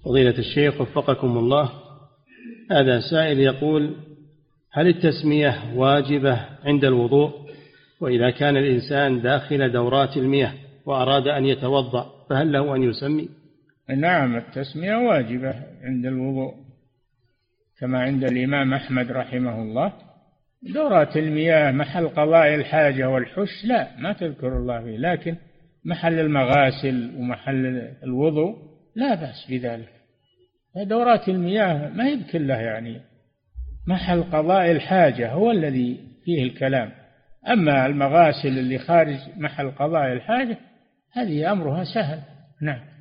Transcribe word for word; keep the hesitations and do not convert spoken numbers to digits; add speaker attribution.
Speaker 1: فضيلة الشيخ وفقكم الله، هذا سائل يقول: هل التسمية واجبة عند الوضوء؟ وإذا كان الإنسان داخل دورات المياه وأراد أن يتوضأ فهل له أن يسمي؟
Speaker 2: نعم، التسمية واجبة عند الوضوء كما عند الإمام أحمد رحمه الله. دورات المياه محل قضاء الحاجة والحش لا ما تذكر الله فيه، لكن محل المغاسل ومحل الوضوء لا بأس بذلك. دورات المياه ما هي كلها يعني محل قضاء الحاجة هو الذي فيه الكلام، أما المغاسل اللي خارج محل قضاء الحاجة هذه أمرها سهل. نعم.